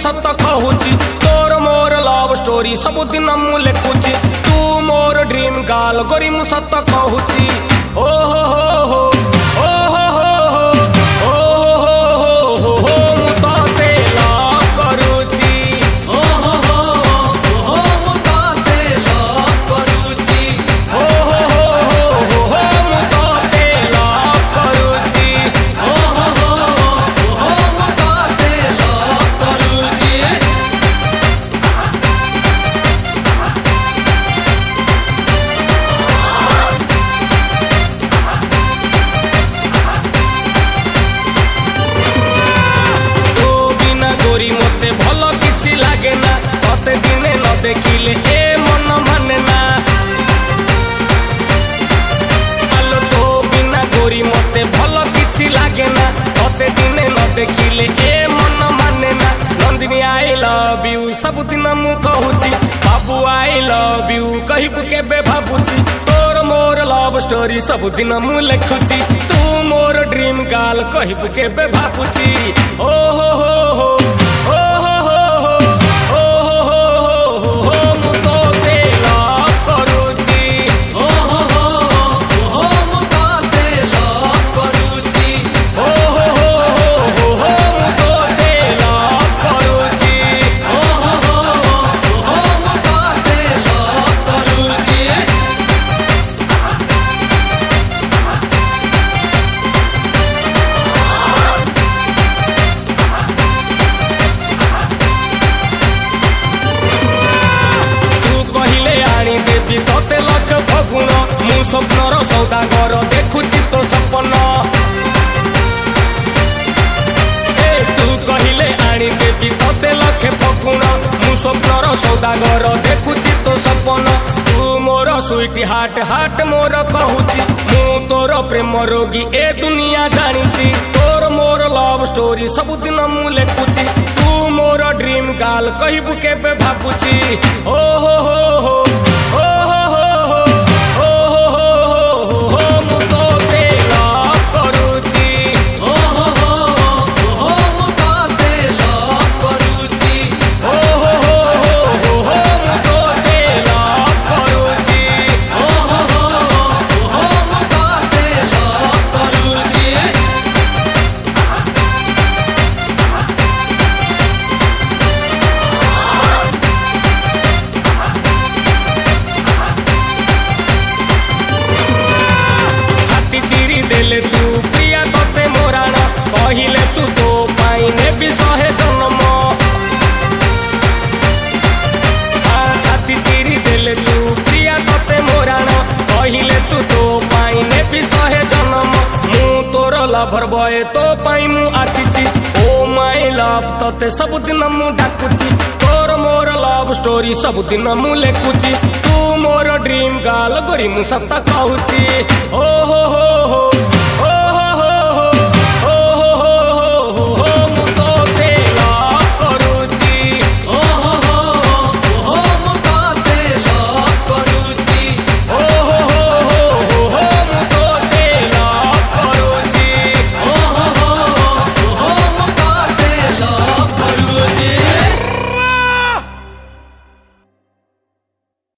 सत कहूची तोर more love story सबुदिन मु लिखुची तू मोर ड्रीम गर्ल गोरी मु सत कहूची ओ हो हो ओ हो हो ओ हो हो मु तते लव करूची ओ हो हो मु तते लव करूची ओ हो हो मु तते लव करूची ओ हो मु तते लव करूची तो बिना गोरी मते भल किछि लागे ना तते दिने न देखिले ए मन माने ना आलो तो बिना गोरी मते भल किछि लागे ना तते दिने न देखिले ए मन माने ना नंदिनी आई लव यू सब दिन मु कहूची बाबू आई लव यू कहिबु केबे भाबुची तोर मोर लव स्टोरी सब दिन मु लिखुची तू मोर ड्रीम गर्ल कहिबु केबे भाबुची ओ हो हो ओ हो हो ओ हो हो मु तोते लव करूची ओ हो मु तते लव करूची ओ हो हो मु तोते लव करूची ओ हो मु तते लव करूची तू कहिले आनी देवी तते लक्ष फगुण मु स्वप्नर सौदागर देखुची तो सपन ए तू कहिले आनी देवी तते लक्ष फगुण मु स्वप्नर सौदागर देखुची तो सपन तू मोर स्वीट हार्ट हार्ट मोर कहूची मु तोर प्रेम रोगी ए दुनिया जानिची तोर मोर लव स्टोरी सबुदिन मु लिखुची तू मोर ड्रीम गर्ल कहिबु केबे भाबुची ओ हो हो ओ हो हो ओ हो मु तोते लव करूची ओ हो मु तते लव करूची ओ हो मु तोते लव करूची ओ हो मु तते लव करूची छाती चिरी देले तू प्रिया तते मोराण कहिले तू तो पाई नेबी सहे जन्म छाती चिरी देले तू प्रिया तते मोराण कहिले तू तो पाई नेबी सहे जन्म मु तोर लभर बय तो पाई मु आसीची ओ माय लव तते सबुदिन मु डाकुची तोर मोर लव स्टोरी सबुदिन मु लिखुची तू मोर ड्रीम गर्ल गोरी मु सत कहूची ओ हो हो